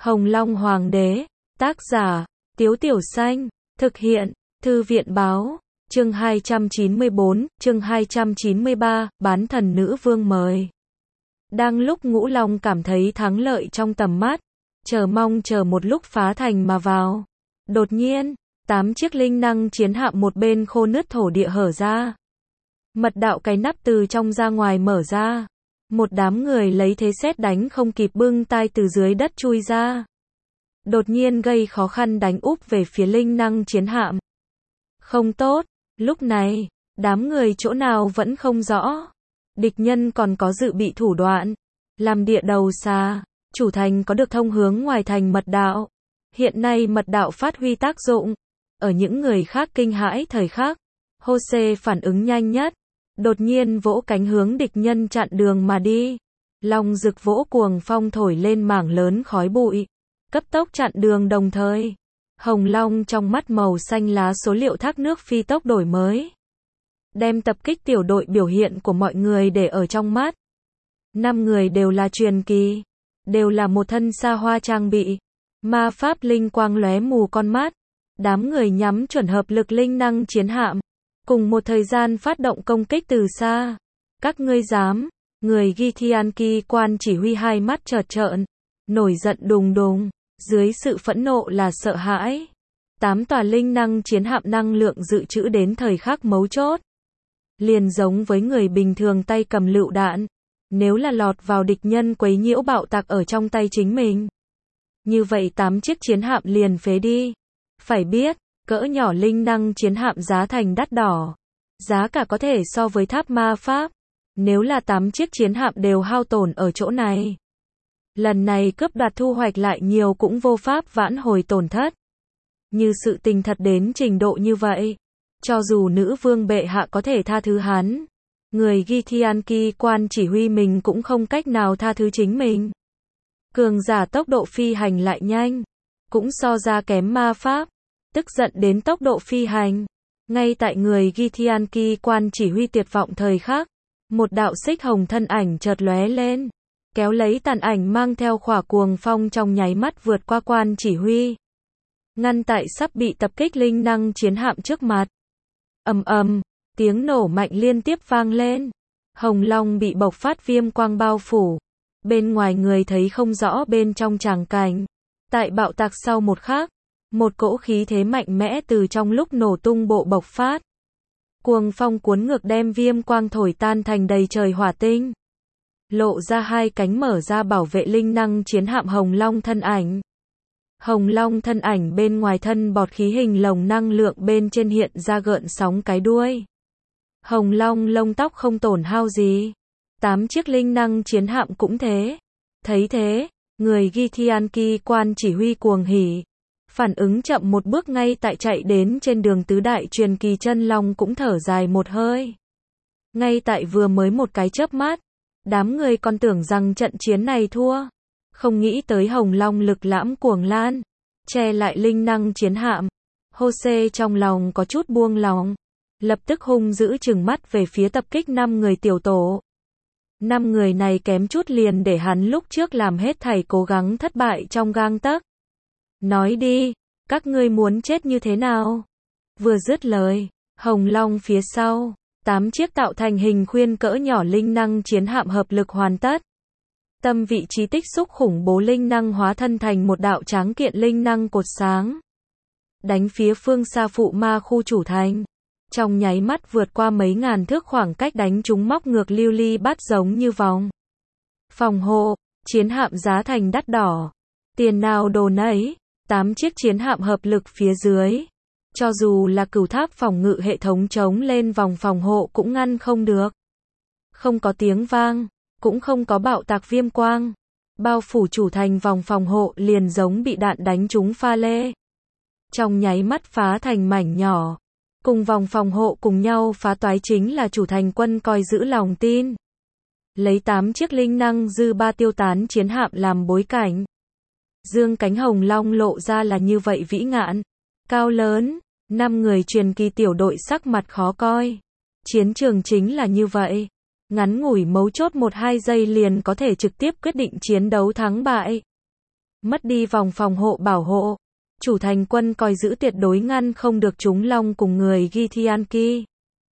Hồng Long Hoàng đế, tác giả, Tiếu Tiểu Xanh, thực hiện, Thư viện báo, chương 294, chương 293, bán thần nữ vương mời. Đang lúc Ngũ Long cảm thấy thắng lợi trong tầm mắt, chờ mong chờ một lúc phá thành mà vào. Đột nhiên, 8 chiếc linh năng chiến hạm một bên khô nứt thổ địa hở ra. Mật đạo cái nắp từ trong ra ngoài mở ra. Một đám người lấy thế sét đánh không kịp bưng tai từ dưới đất chui ra. Đột nhiên gây khó khăn đánh úp về phía linh năng chiến hạm. Không tốt, lúc này, đám người chỗ nào vẫn không rõ. Địch nhân còn có dự bị thủ đoạn. Làm địa đầu xa, chủ thành có được thông hướng ngoài thành mật đạo. Hiện nay mật đạo phát huy tác dụng. Ở những người khác kinh hãi thời khắc, Jose phản ứng nhanh nhất. Đột nhiên vỗ cánh hướng địch nhân chặn đường mà đi. Long rực vỗ cuồng phong thổi lên mảng lớn khói bụi. Cấp tốc chặn đường đồng thời. Hồng Long trong mắt màu xanh lá số liệu thác nước phi tốc đổi mới. Đem tập kích tiểu đội biểu hiện của mọi người để ở trong mắt. 5 người đều là truyền kỳ. Đều là một thân xa hoa trang bị. Ma pháp linh quang lóe mù con mắt. Đám người nhắm chuẩn hợp lực linh năng chiến hạm. Cùng một thời gian phát động công kích từ xa. Các ngươi dám. Người Githyanki quan chỉ huy hai mắt trợt trợn. Nổi giận đùng đùng. Dưới sự phẫn nộ là sợ hãi. 8 tòa linh năng chiến hạm năng lượng dự trữ đến thời khắc mấu chốt. Liền giống với người bình thường tay cầm lựu đạn. Nếu là lọt vào địch nhân quấy nhiễu bạo tạc ở trong tay chính mình. Như vậy 8 chiếc chiến hạm liền phế đi. Phải biết, cỡ nhỏ linh năng chiến hạm giá thành đắt đỏ. Giá cả có thể so với tháp ma pháp. Nếu là 8 chiếc chiến hạm đều hao tổn ở chỗ này. Lần này cướp đoạt thu hoạch lại nhiều cũng vô pháp vãn hồi tổn thất. Như sự tình thật đến trình độ như vậy. Cho dù nữ vương bệ hạ có thể tha thứ hắn. Người Githyanki quan chỉ huy mình cũng không cách nào tha thứ chính mình. Cường giả tốc độ phi hành lại nhanh. Cũng so ra kém ma pháp. Tức giận đến tốc độ phi hành. Ngay tại người Githyanki quan chỉ huy tuyệt vọng thời khắc. Một đạo xích hồng thân ảnh chợt lóe lên. Kéo lấy tàn ảnh mang theo khỏa cuồng phong trong nháy mắt vượt qua quan chỉ huy. Ngăn tại sắp bị tập kích linh năng chiến hạm trước mặt. Ầm ầm, tiếng nổ mạnh liên tiếp vang lên. Hồng Long bị bộc phát viêm quang bao phủ. Bên ngoài người thấy không rõ bên trong tràng cảnh. Tại bạo tạc sau một khắc, một cỗ khí thế mạnh mẽ từ trong lúc nổ tung bộ bộc phát. Cuồng phong cuốn ngược đem viêm quang thổi tan thành đầy trời hỏa tinh. Lộ ra hai cánh mở ra bảo vệ linh năng chiến hạm Hồng Long thân ảnh. Hồng Long thân ảnh bên ngoài thân bọt khí hình lồng năng lượng bên trên hiện ra gợn sóng cái đuôi. Hồng Long lông tóc không tổn hao gì. 8 chiếc linh năng chiến hạm cũng thế. Thấy thế, người Githyanki quan chỉ huy cuồng hỉ. Phản ứng chậm một bước ngay tại chạy đến trên đường tứ đại truyền kỳ chân long cũng thở dài một hơi. Ngay tại vừa mới một cái chớp mắt. Đám người còn tưởng rằng trận chiến này thua. Không nghĩ tới Hồng Long lực lãm cuồng lan. Che lại linh năng chiến hạm. Jose trong lòng có chút buông lòng. Lập tức hung dữ trừng mắt về phía tập kích 5 người tiểu tổ. 5 người này kém chút liền để hắn lúc trước làm hết thảy cố gắng thất bại trong gang tấc. Nói đi, các ngươi muốn chết như thế nào? Vừa dứt lời, Hồng Long phía sau. 8 chiếc tạo thành hình khuyên cỡ nhỏ linh năng chiến hạm hợp lực hoàn tất. Tâm vị trí tích xúc khủng bố linh năng hóa thân thành một đạo tráng kiện linh năng cột sáng. Đánh phía phương xa phụ ma khu chủ thành. Trong nháy mắt vượt qua mấy ngàn thước khoảng cách đánh chúng móc ngược lưu ly bát giống như vòng. Phòng hộ, chiến hạm giá thành đắt đỏ. Tiền nào đồ nấy, 8 chiếc chiến hạm hợp lực phía dưới. Cho dù là cửu tháp phòng ngự hệ thống chống lên vòng phòng hộ cũng ngăn không được. Không có tiếng vang, cũng không có bạo tạc viêm quang. Bao phủ chủ thành vòng phòng hộ liền giống bị đạn đánh trúng pha lê. Trong nháy mắt phá thành mảnh nhỏ. Cùng vòng phòng hộ cùng nhau phá toái chính là chủ thành quân coi giữ lòng tin. Lấy 8 chiếc linh năng dư ba tiêu tán chiến hạm làm bối cảnh. Dương cánh Hồng Long lộ ra là như vậy vĩ ngạn. Cao lớn, 5 người truyền kỳ tiểu đội sắc mặt khó coi. Chiến trường chính là như vậy. Ngắn ngủi mấu chốt 1-2 giây liền có thể trực tiếp quyết định chiến đấu thắng bại. mất đi vòng phòng hộ bảo hộ. Chủ thành quân coi giữ tuyệt đối ngăn không được chúng long cùng người Githyanki.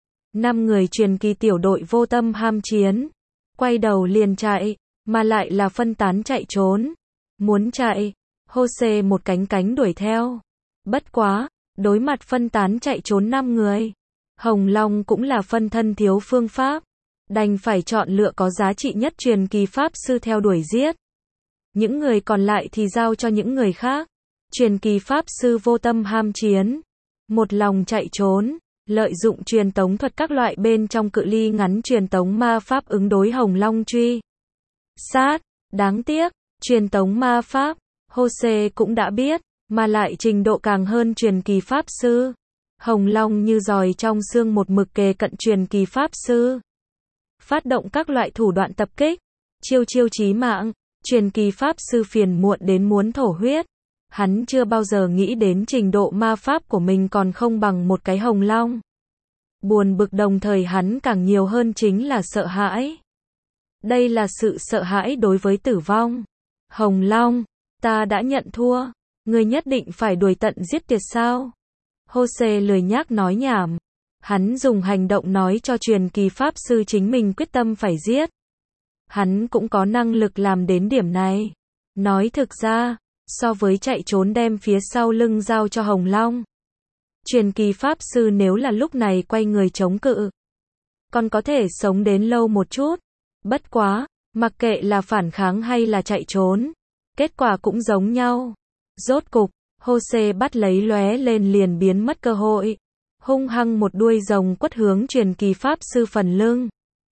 5 người truyền kỳ tiểu đội vô tâm ham chiến. Quay đầu liền chạy, mà lại là phân tán chạy trốn. Muốn chạy, Jose một cánh cánh đuổi theo. Bất quá, đối mặt phân tán chạy trốn 5 người. Hồng Long cũng là phân thân thiếu phương pháp. Đành phải chọn lựa có giá trị nhất truyền kỳ pháp sư theo đuổi giết. Những người còn lại thì giao cho những người khác. Truyền kỳ pháp sư vô tâm ham chiến. Một lòng chạy trốn, lợi dụng truyền tống thuật các loại bên trong cự ly ngắn truyền tống ma pháp ứng đối Hồng Long truy sát. Đáng tiếc, truyền tống ma pháp, Jose cũng đã biết, mà lại trình độ càng hơn truyền kỳ pháp sư. Hồng Long như giòi trong xương một mực kề cận truyền kỳ pháp sư. Phát động các loại thủ đoạn tập kích, chiêu chiêu chí mạng, truyền kỳ pháp sư phiền muộn đến muốn thổ huyết. Hắn chưa bao giờ nghĩ đến trình độ ma pháp của mình còn không bằng một cái Hồng Long. Buồn bực đồng thời hắn càng nhiều hơn chính là sợ hãi. Đây là sự sợ hãi đối với tử vong. Hồng Long, ta đã nhận thua. Ngươi nhất định phải đuổi tận giết tuyệt sao? Jose lười nhác nói nhảm. Hắn dùng hành động nói cho truyền kỳ pháp sư chính mình quyết tâm phải giết. Hắn cũng có năng lực làm đến điểm này. Nói thực ra, so với chạy trốn đem phía sau lưng giao cho Hồng Long, truyền kỳ pháp sư nếu là lúc này quay người chống cự, còn có thể sống đến lâu một chút. Bất quá, mặc kệ là phản kháng hay là chạy trốn, kết quả cũng giống nhau. Rốt cục, Jose bắt lấy lóe lên liền biến mất cơ hội. Hung hăng một đuôi rồng quất hướng truyền kỳ pháp sư phần lưng.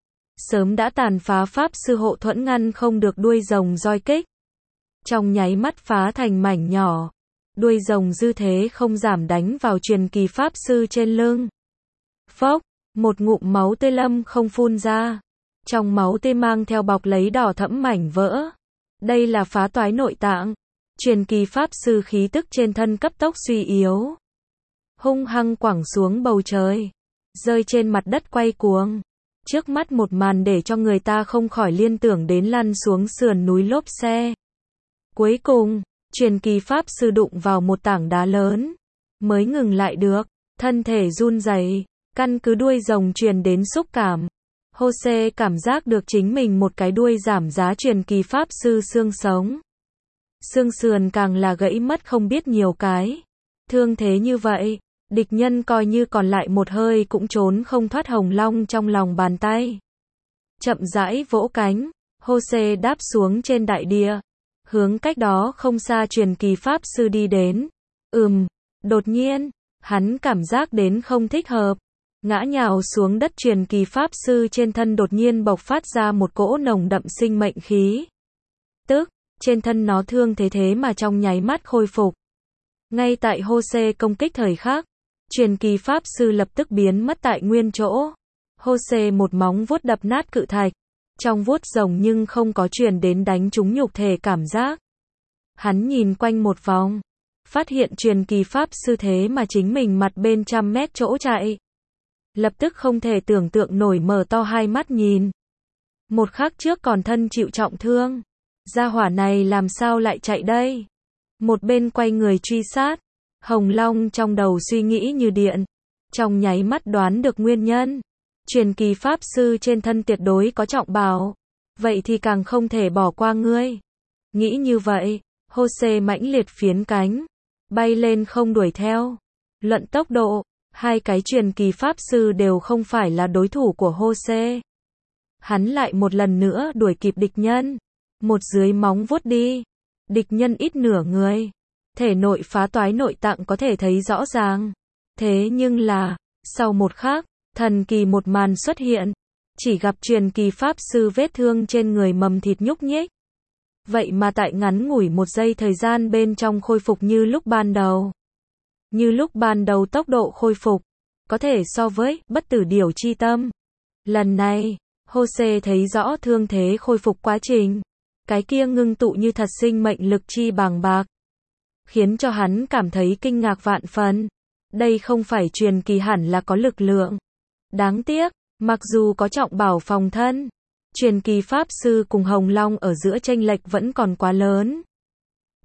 Sớm đã tàn phá pháp sư hộ thuẫn ngăn không được đuôi rồng roi kích. Trong nháy mắt phá thành mảnh nhỏ. Đuôi rồng dư thế không giảm đánh vào truyền kỳ pháp sư trên lưng. Phốc, một ngụm máu tươi lâm không phun ra. Trong máu tươi mang theo bọc lấy đỏ thẫm mảnh vỡ. Đây là phá toái nội tạng. Truyền kỳ pháp sư khí tức trên thân cấp tốc suy yếu. Hung hăng quẳng xuống bầu trời. Rơi trên mặt đất quay cuồng. Trước mắt một màn để cho người ta không khỏi liên tưởng đến lăn xuống sườn núi lốp xe. Cuối cùng, truyền kỳ pháp sư đụng vào một tảng đá lớn. Mới ngừng lại được. Thân thể run rẩy, căn cứ đuôi rồng truyền đến xúc cảm. Jose cảm giác được chính mình một cái đuôi giảm giá truyền kỳ pháp sư xương sống. Xương sườn càng là gãy mất không biết nhiều cái. Thương thế như vậy, địch nhân coi như còn lại một hơi cũng trốn không thoát Hồng Long trong lòng bàn tay. Chậm rãi vỗ cánh, Jose đáp xuống trên đại địa. Hướng cách đó không xa truyền kỳ pháp sư đi đến. Đột nhiên, hắn cảm giác đến không thích hợp. Ngã nhào xuống đất, truyền kỳ pháp sư trên thân đột nhiên bộc phát ra một cỗ nồng đậm sinh mệnh khí. Tức, trên thân nó thương thế mà trong nháy mắt khôi phục. Ngay tại Jose công kích thời khắc, truyền kỳ pháp sư lập tức biến mất tại nguyên chỗ. Jose một móng vuốt đập nát cự thạch. Trong vuốt rồng nhưng không có truyền đến đánh trúng nhục thể cảm giác. Hắn nhìn quanh một vòng, phát hiện truyền kỳ pháp sư thế mà chính mình mặt bên 100 mét chỗ chạy. Lập tức không thể tưởng tượng nổi mở to hai mắt nhìn. Một khắc trước còn thân chịu trọng thương. Gia hỏa này làm sao lại chạy đây? Một bên quay người truy sát. Hồng Long trong đầu suy nghĩ như điện. Trong nháy mắt đoán được nguyên nhân. Truyền kỳ pháp sư trên thân tuyệt đối có trọng bảo. Vậy thì càng không thể bỏ qua ngươi. Nghĩ như vậy, Jose mãnh liệt phiến cánh. Bay lên không đuổi theo. Luận tốc độ, hai cái truyền kỳ pháp sư đều không phải là đối thủ của Jose. Hắn lại một lần nữa đuổi kịp địch nhân. Một dưới móng vuốt đi. Địch nhân ít nửa người. Thể nội phá toái nội tạng có thể thấy rõ ràng. Thế nhưng là, sau một khắc, thần kỳ một màn xuất hiện. Chỉ gặp truyền kỳ pháp sư vết thương trên người mầm thịt nhúc nhích. Vậy mà tại ngắn ngủi một giây thời gian bên trong khôi phục như lúc ban đầu. Như lúc ban đầu tốc độ khôi phục, có thể so với bất tử điểu chi tâm. Lần này, Jose thấy rõ thương thế khôi phục quá trình. Cái kia ngưng tụ như thật sinh mệnh lực chi bàng bạc. Khiến cho hắn cảm thấy kinh ngạc vạn phần. Đây không phải truyền kỳ hẳn là có lực lượng. Đáng tiếc, mặc dù có trọng bảo phòng thân, truyền kỳ pháp sư cùng Hồng Long ở giữa chênh lệch vẫn còn quá lớn.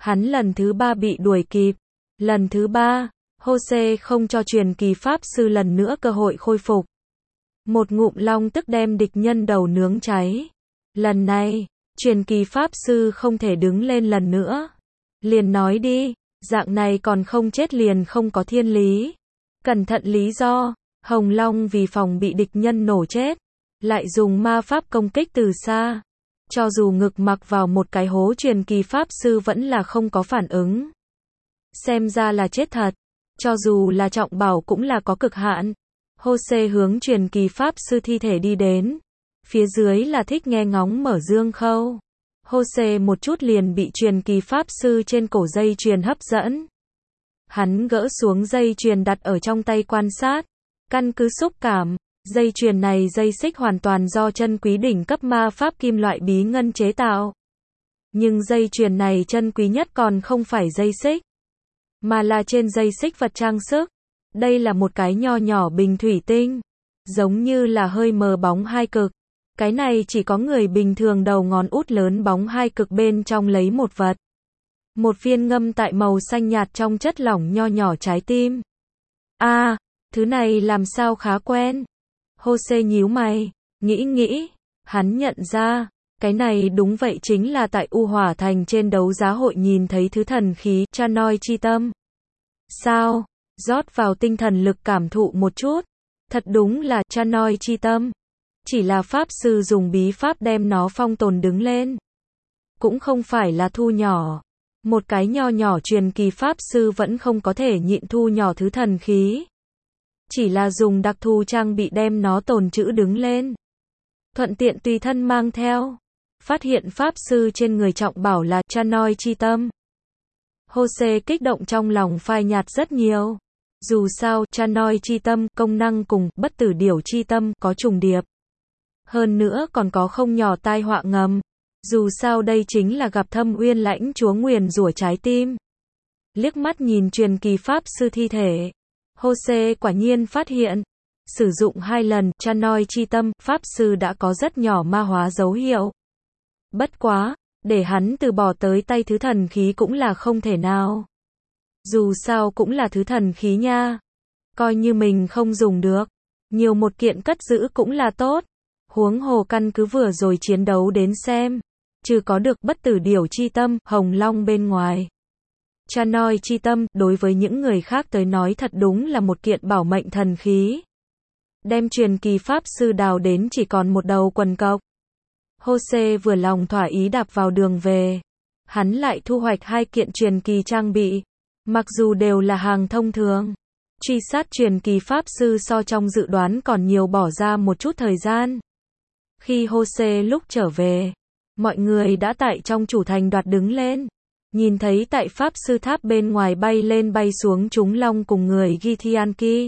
Hắn lần thứ 3 bị đuổi kịp. Lần thứ 3, Jose không cho truyền kỳ pháp sư lần nữa cơ hội khôi phục. Một ngụm long tức đem địch nhân đầu nướng cháy. Lần này, truyền kỳ pháp sư không thể đứng lên lần nữa. Liền nói đi, dạng này còn không chết liền không có thiên lý. Cẩn thận lý do, Hồng Long vì phòng bị địch nhân nổ chết, lại dùng ma pháp công kích từ xa. Cho dù ngực mặc vào một cái hố, truyền kỳ pháp sư vẫn là không có phản ứng. Xem ra là chết thật. Cho dù là trọng bảo cũng là có cực hạn. Jose hướng truyền kỳ pháp sư thi thể đi đến. Phía dưới là thích nghe ngóng mở dương khâu. Jose một chút liền bị truyền kỳ pháp sư trên cổ dây chuyền hấp dẫn. Hắn gỡ xuống dây chuyền đặt ở trong tay quan sát. Căn cứ xúc cảm, dây chuyền này dây xích hoàn toàn do chân quý đỉnh cấp ma pháp kim loại bí ngân chế tạo. Nhưng dây chuyền này chân quý nhất còn không phải dây xích, mà là trên dây xích vật trang sức. Đây là một cái nho nhỏ bình thủy tinh, giống như là hơi mờ bóng hai cực. Cái này chỉ có người bình thường đầu ngón út lớn bóng hai cực bên trong lấy một vật. Một viên ngâm tại màu xanh nhạt trong chất lỏng nho nhỏ trái tim. Thứ này làm sao khá quen. Jose nhíu mày, nghĩ, hắn nhận ra, cái này đúng vậy chính là tại U Hỏa Thành trên đấu giá hội nhìn thấy thứ thần khí Chanoi chi tâm. Sao? Rót vào tinh thần lực cảm thụ một chút. Thật đúng là Chanoi chi tâm. Chỉ là pháp sư dùng bí pháp đem nó phong tồn đứng lên. Cũng không phải là thu nhỏ. Một cái nho nhỏ truyền kỳ pháp sư vẫn không có thể nhịn thu nhỏ thứ thần khí. Chỉ là dùng đặc thù trang bị đem nó tồn trữ đứng lên. Thuận tiện tùy thân mang theo. Phát hiện pháp sư trên người trọng bảo là Chanoi chi tâm. Jose kích động trong lòng phai nhạt rất nhiều. Dù sao, Chanoi chi tâm, công năng cùng bất tử điểu chi tâm có trùng điệp. Hơn nữa còn có không nhỏ tai họa ngầm. Dù sao đây chính là gặp Thâm Uyên Lãnh Chúa nguyền rủa trái tim. Liếc mắt nhìn truyền kỳ pháp sư thi thể, Jose quả nhiên phát hiện, sử dụng 2 lần Chanoi chi tâm, pháp sư đã có rất nhỏ ma hóa dấu hiệu. Bất quá, để hắn từ bỏ tới tay thứ thần khí cũng là không thể nào. Dù sao cũng là thứ thần khí nha. Coi như mình không dùng được, nhiều một kiện cất giữ cũng là tốt. Huống hồ căn cứ vừa rồi chiến đấu đến xem, trừ có được bất tử điểu chi tâm, Hồng Long bên ngoài, Chanoi chi tâm, đối với những người khác tới nói thật đúng là một kiện bảo mệnh thần khí. Đem truyền kỳ pháp sư đào đến chỉ còn một đầu quần cộc. Jose vừa lòng thỏa ý đạp vào đường về. Hắn lại thu hoạch 2 kiện truyền kỳ trang bị. Mặc dù đều là hàng thông thường. Truy sát truyền kỳ pháp sư so trong dự đoán còn nhiều, bỏ ra một chút thời gian. Khi Jose lúc trở về, mọi người đã tại trong chủ thành đoạt đứng lên. Nhìn thấy tại pháp sư tháp bên ngoài bay lên bay xuống chúng long cùng người Githyanki.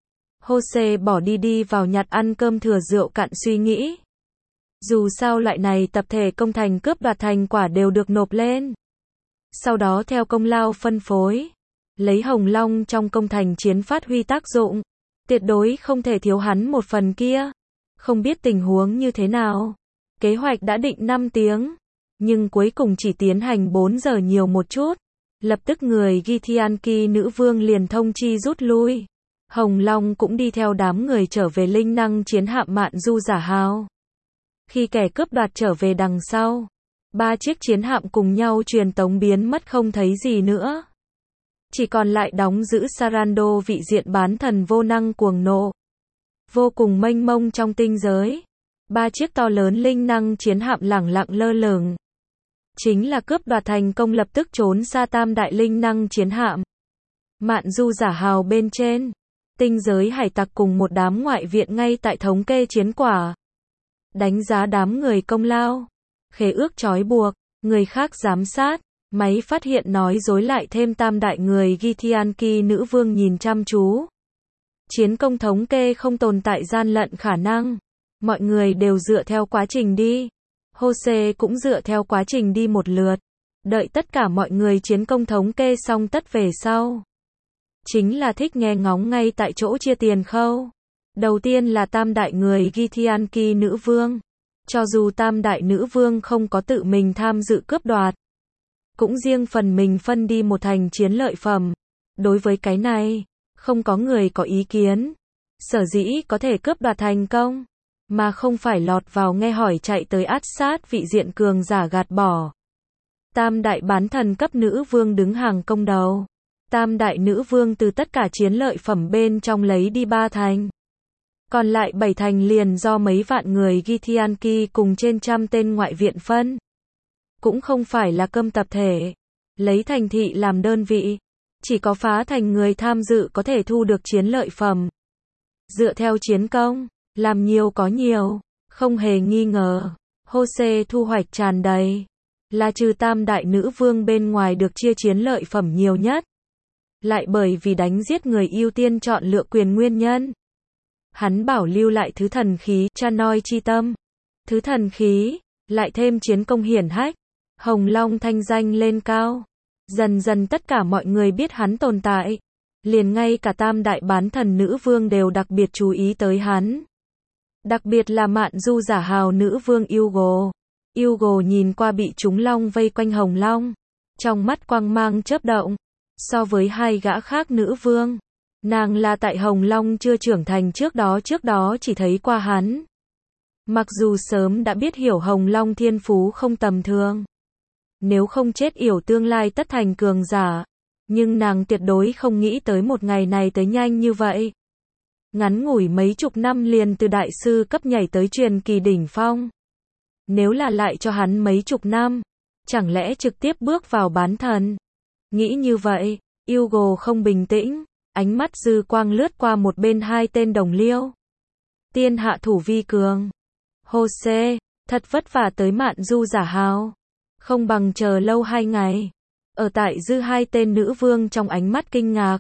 Jose bỏ đi vào nhặt ăn cơm thừa rượu cạn, suy nghĩ. Dù sao loại này tập thể công thành cướp đoạt thành quả đều được nộp lên. Sau đó theo công lao phân phối. Lấy Hồng Long trong công thành chiến phát huy tác dụng. Tuyệt đối không thể thiếu hắn một phần kia. Không biết tình huống như thế nào. Kế hoạch đã định 5 tiếng. Nhưng cuối cùng chỉ tiến hành 4 giờ nhiều một chút. Lập tức người Githyanki nữ vương liền thông chi rút lui. Hồng Long cũng đi theo đám người trở về linh năng chiến hạm Mạn Du Giả Hào. Khi kẻ cướp đoạt trở về đằng sau, 3 chiếc chiến hạm cùng nhau truyền tống biến mất không thấy gì nữa. Chỉ còn lại đóng giữ Sarando vị diện bán thần vô năng cuồng nộ. Vô cùng mênh mông trong tinh giới. 3 chiếc to lớn linh năng chiến hạm lẳng lặng lơ lửng. Chính là cướp đoạt thành công, lập tức trốn xa tam đại linh năng chiến hạm. Mạn Du Giả Hào bên trên, tinh giới hải tặc cùng một đám ngoại viện ngay tại thống kê chiến quả. Đánh giá đám người công lao, khế ước trói buộc, người khác giám sát, máy phát hiện nói dối, lại thêm tam đại người Githyanki nữ vương nhìn chăm chú. Chiến công thống kê không tồn tại gian lận khả năng. Mọi người đều dựa theo quá trình đi. Jose cũng dựa theo quá trình đi một lượt. Đợi tất cả mọi người chiến công thống kê xong tất về sau. Chính là thích nghe ngóng ngay tại chỗ chia tiền khâu. Đầu tiên là tam đại người Githyanki nữ vương. Cho dù tam đại nữ vương không có tự mình tham dự cướp đoạt, cũng riêng phần mình phân đi một thành chiến lợi phẩm. Đối với cái này, không có người có ý kiến. Sở dĩ có thể cướp đoạt thành công, mà không phải lọt vào nghe hỏi chạy tới át sát vị diện cường giả gạt bỏ. Tam đại bán thần cấp nữ vương đứng hàng công đầu. Tam đại nữ vương từ tất cả chiến lợi phẩm bên trong lấy đi 3 thành. Còn lại 7 thành liền do mấy vạn người Githyanki cùng trên trăm tên ngoại viện phân. Cũng không phải là cơm tập thể. Lấy thành thị làm đơn vị. Chỉ có phá thành người tham dự có thể thu được chiến lợi phẩm. Dựa theo chiến công, làm nhiều có nhiều, không hề nghi ngờ. Hosea thu hoạch tràn đầy. Là trừ tam đại nữ vương bên ngoài được chia chiến lợi phẩm nhiều nhất. Lại bởi vì đánh giết người ưu tiên chọn lựa quyền nguyên nhân. Hắn bảo lưu lại thứ thần khí, Chanoi chi tâm. Thứ thần khí, lại thêm chiến công hiển hách. Hồng Long thanh danh lên cao. Dần dần tất cả mọi người biết hắn tồn tại. Liền ngay cả tam đại bán thần nữ vương đều đặc biệt chú ý tới hắn. Đặc biệt là Mạn Du giả hào nữ vương Hugo. Hugo nhìn qua bị chúng long vây quanh Hồng Long. Trong mắt quang mang chớp động. So với hai gã khác nữ vương, nàng là tại Hồng Long chưa trưởng thành trước đó chỉ thấy qua hắn. Mặc dù sớm đã biết hiểu Hồng Long thiên phú không tầm thường. Nếu không chết yểu tương lai tất thành cường giả. Nhưng nàng tuyệt đối không nghĩ tới một ngày này tới nhanh như vậy. Ngắn ngủi mấy chục năm liền từ đại sư cấp nhảy tới truyền kỳ đỉnh phong. Nếu là lại cho hắn mấy chục năm, chẳng lẽ trực tiếp bước vào bán thần? Nghĩ như vậy, Hugo không bình tĩnh, ánh mắt dư quang lướt qua một bên hai tên đồng liêu. Tiên hạ thủ vi cường. Hosea, thật vất vả tới Mạn Du giả hào. Không bằng chờ lâu 2 ngày. Ở tại dư hai tên nữ vương trong ánh mắt kinh ngạc.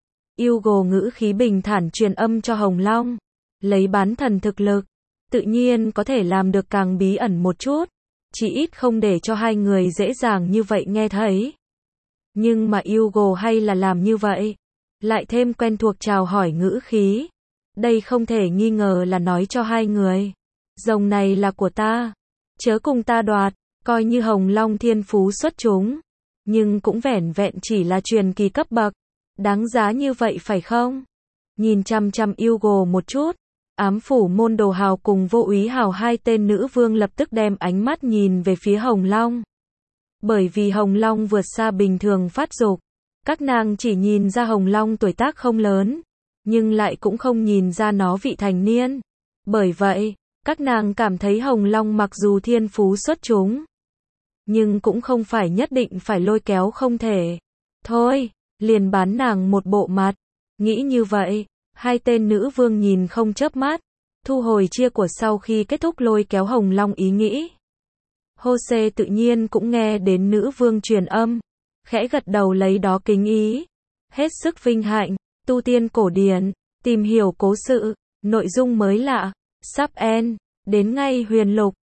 Hugo ngữ khí bình thản truyền âm cho Hồng Long. Lấy bán thần thực lực, tự nhiên có thể làm được càng bí ẩn một chút. Chỉ ít không để cho hai người dễ dàng như vậy nghe thấy. Nhưng mà Hugo hay là làm như vậy. Lại thêm quen thuộc chào hỏi ngữ khí. Đây không thể nghi ngờ là nói cho hai người. Rồng này là của ta. Chớ cùng ta đoạt. Coi như Hồng Long thiên phú xuất chúng. Nhưng cũng vẻn vẹn chỉ là truyền kỳ cấp bậc. Đáng giá như vậy phải không? Nhìn chăm chăm Hugo một chút. Ám phủ môn đồ hào cùng vô úy hào hai tên nữ vương lập tức đem ánh mắt nhìn về phía Hồng Long. Bởi vì Hồng Long vượt xa bình thường phát dục. Các nàng chỉ nhìn ra Hồng Long tuổi tác không lớn. Nhưng lại cũng không nhìn ra nó vị thành niên. Bởi vậy, các nàng cảm thấy Hồng Long mặc dù thiên phú xuất chúng. Nhưng cũng không phải nhất định phải lôi kéo không thể. Thôi, liền bán nàng một bộ mặt. Nghĩ như vậy, hai tên nữ vương nhìn không chớp mắt. Thu hồi chia của sau khi kết thúc lôi kéo Hồng Long ý nghĩ. Hosea tự nhiên cũng nghe đến nữ vương truyền âm. Khẽ gật đầu lấy đó kính ý. Hết sức vinh hạnh, tu tiên cổ điển, tìm hiểu cố sự, nội dung mới lạ, sắp end, đến ngay huyền lục.